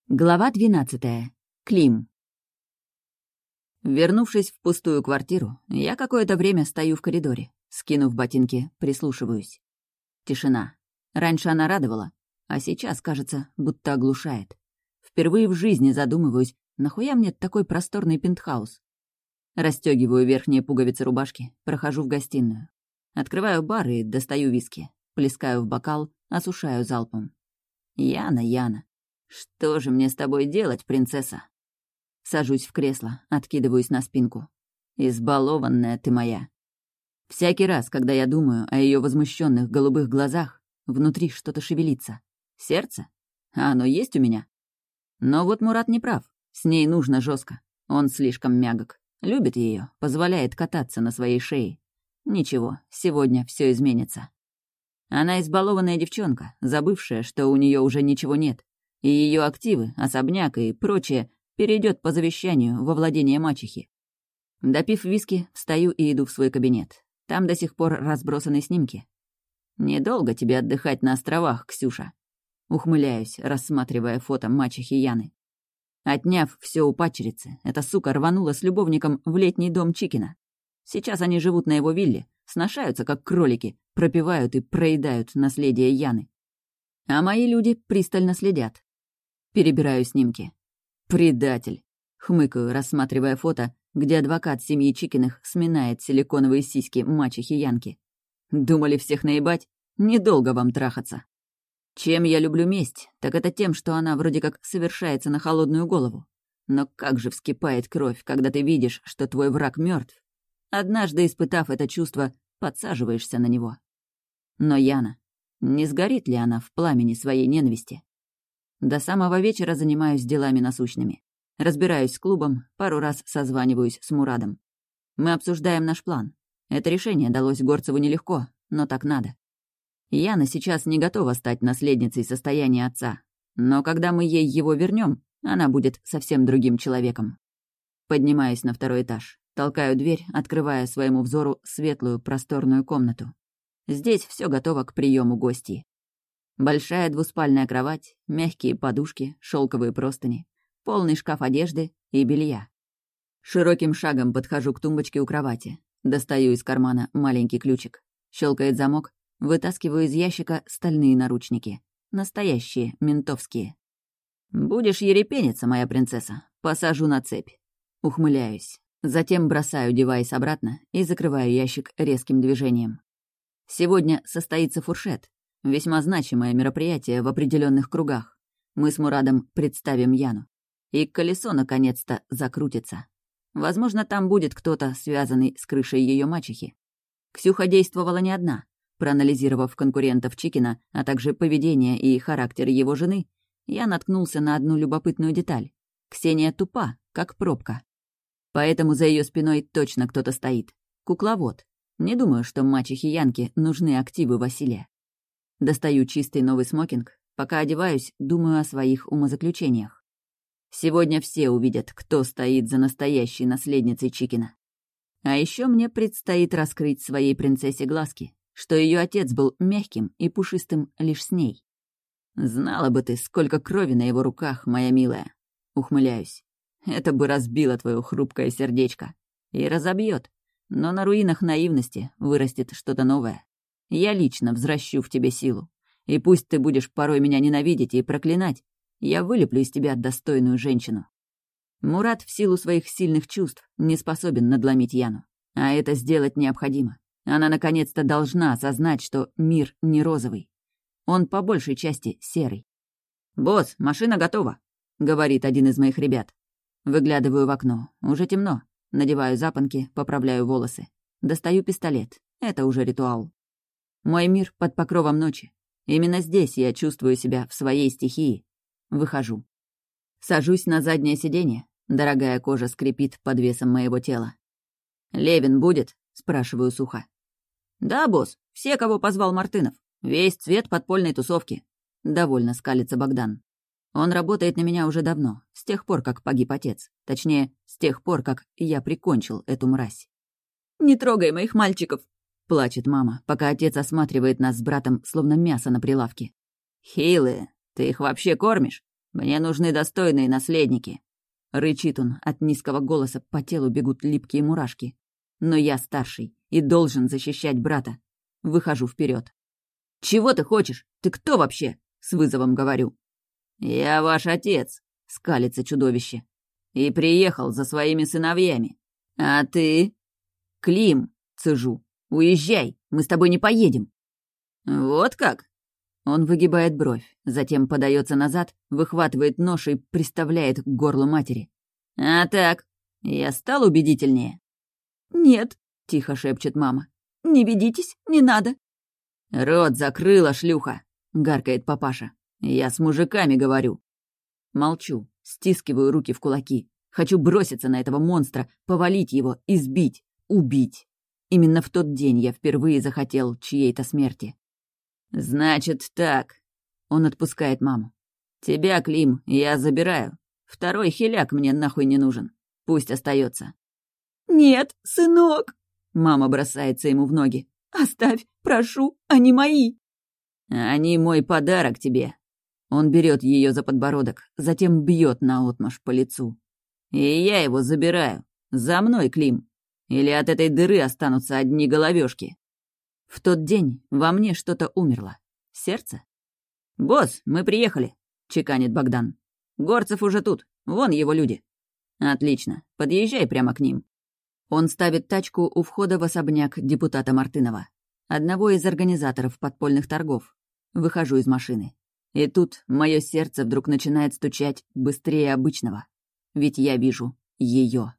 Глава 12. Клим. Вернувшись в пустую квартиру, я какое-то время стою в коридоре, скинув ботинки, прислушиваюсь. Тишина. Раньше она радовала, а сейчас, кажется, будто оглушает. Впервые в жизни задумываюсь, нахуя мне такой просторный пентхаус? Расстёгиваю верхние пуговицы рубашки, прохожу в гостиную. Открываю бар и достаю виски. Плескаю в бокал, осушаю залпом. Яна. «Что же мне с тобой делать, принцесса?» Сажусь в кресло, откидываюсь на спинку. «Избалованная ты моя». Всякий раз, когда я думаю о ее возмущенных голубых глазах, внутри что-то шевелится. Сердце? А оно есть у меня? Но вот Мурат не прав. С ней нужно жестко. Он слишком мягок. Любит ее, позволяет кататься на своей шее. Ничего, сегодня все изменится. Она избалованная девчонка, забывшая, что у нее уже ничего нет. И ее активы, особняк и прочее перейдет по завещанию во владение мачехи. Допив виски, встаю и иду в свой кабинет. Там до сих пор разбросаны снимки. «Недолго тебе отдыхать на островах, Ксюша», — ухмыляюсь, рассматривая фото мачехи Яны. Отняв все у падчерицы, эта сука рванула с любовником в летний дом Чикина. Сейчас они живут на его вилле, сношаются как кролики, пропивают и проедают наследие Яны. А мои люди пристально следят. Перебираю снимки. «Предатель!» — хмыкаю, рассматривая фото, где адвокат семьи Чикиных сминает силиконовые сиськи мачехи Янки. «Думали всех наебать? Недолго вам трахаться!» Чем я люблю месть, так это тем, что она вроде как совершается на холодную голову. Но как же вскипает кровь, когда ты видишь, что твой враг мертв. Однажды, испытав это чувство, подсаживаешься на него. Но Яна... Не сгорит ли она в пламени своей ненависти? До самого вечера занимаюсь делами насущными. Разбираюсь с клубом, пару раз созваниваюсь с Мурадом. Мы обсуждаем наш план. Это решение далось Горцеву нелегко, но так надо. Яна сейчас не готова стать наследницей состояния отца, но когда мы ей его вернем, она будет совсем другим человеком. Поднимаюсь на второй этаж, толкаю дверь, открывая своему взору светлую просторную комнату. Здесь все готово к приему гостей. Большая двуспальная кровать, мягкие подушки, шелковые простыни, полный шкаф одежды и белья. Широким шагом подхожу к тумбочке у кровати, достаю из кармана маленький ключик. Щелкает замок, вытаскиваю из ящика стальные наручники. Настоящие, ментовские. «Будешь ерепениться, моя принцесса, посажу на цепь». Ухмыляюсь. Затем бросаю девайс обратно и закрываю ящик резким движением. Сегодня состоится фуршет. Весьма значимое мероприятие в определенных кругах. Мы с Мурадом представим Яну. И колесо наконец-то закрутится. Возможно, там будет кто-то, связанный с крышей ее мачехи. Ксюха действовала не одна. Проанализировав конкурентов Чикина, а также поведение и характер его жены, я наткнулся на одну любопытную деталь. Ксения тупа, как пробка. Поэтому за ее спиной точно кто-то стоит. Кукловод. Не думаю, что мачехе Янки нужны активы Василия. Достаю чистый новый смокинг. Пока одеваюсь, думаю о своих умозаключениях. Сегодня все увидят, кто стоит за настоящей наследницей Чикина. А еще мне предстоит раскрыть своей принцессе глазки, что ее отец был мягким и пушистым лишь с ней. «Знала бы ты, сколько крови на его руках, моя милая!» Ухмыляюсь. «Это бы разбило твое хрупкое сердечко. И разобьет. Но на руинах наивности вырастет что-то новое. Я лично взращу в тебе силу. И пусть ты будешь порой меня ненавидеть и проклинать, я вылеплю из тебя достойную женщину». Мурат в силу своих сильных чувств не способен надломить Яну. А это сделать необходимо. Она наконец-то должна осознать, что мир не розовый. Он по большей части серый. «Босс, машина готова», — говорит один из моих ребят. Выглядываю в окно. Уже темно. Надеваю запонки, поправляю волосы. Достаю пистолет. Это уже ритуал. Мой мир под покровом ночи. Именно здесь я чувствую себя в своей стихии. Выхожу. Сажусь на заднее сиденье. Дорогая кожа скрипит под весом моего тела. «Левин будет?» — спрашиваю сухо. «Да, босс. Все, кого позвал Мартынов. Весь цвет подпольной тусовки». Довольно скалится Богдан. Он работает на меня уже давно, с тех пор, как погиб отец. Точнее, с тех пор, как я прикончил эту мразь. «Не трогай моих мальчиков!» — плачет мама, пока отец осматривает нас с братом, словно мясо на прилавке. «Хилые, ты их вообще кормишь?» Мне нужны достойные наследники. Рычит он, от низкого голоса по телу бегут липкие мурашки. Но я старший и должен защищать брата. Выхожу вперед. «Чего ты хочешь? Ты кто вообще?» — с вызовом говорю. «Я ваш отец», — скалится чудовище. «И приехал за своими сыновьями. А ты?» «Клим», — цежу. «Уезжай, мы с тобой не поедем». «Вот как?» Он выгибает бровь, затем подается назад, выхватывает нож и приставляет к горлу матери. «А так, я стал убедительнее?» «Нет», — тихо шепчет мама. «Не ведитесь, не надо». «Рот закрыла, шлюха!» — гаркает папаша. «Я с мужиками говорю». Молчу, стискиваю руки в кулаки. Хочу броситься на этого монстра, повалить его, избить, убить. Именно в тот день я впервые захотел чьей-то смерти. «Значит так», — он отпускает маму. «Тебя, Клим, я забираю. Второй хиляк мне нахуй не нужен. Пусть остается. «Нет, сынок!» — мама бросается ему в ноги. «Оставь, прошу, они мои!» «Они мой подарок тебе!» Он берет ее за подбородок, затем бьет наотмашь по лицу. «И я его забираю. За мной, Клим! Или от этой дыры останутся одни головешки!» В тот день во мне что-то умерло. Сердце? «Босс, мы приехали!» — чеканит Богдан. «Горцев уже тут, вон его люди!» «Отлично, подъезжай прямо к ним!» Он ставит тачку у входа в особняк депутата Мартынова, одного из организаторов подпольных торгов. Выхожу из машины. И тут мое сердце вдруг начинает стучать быстрее обычного. Ведь я вижу ее.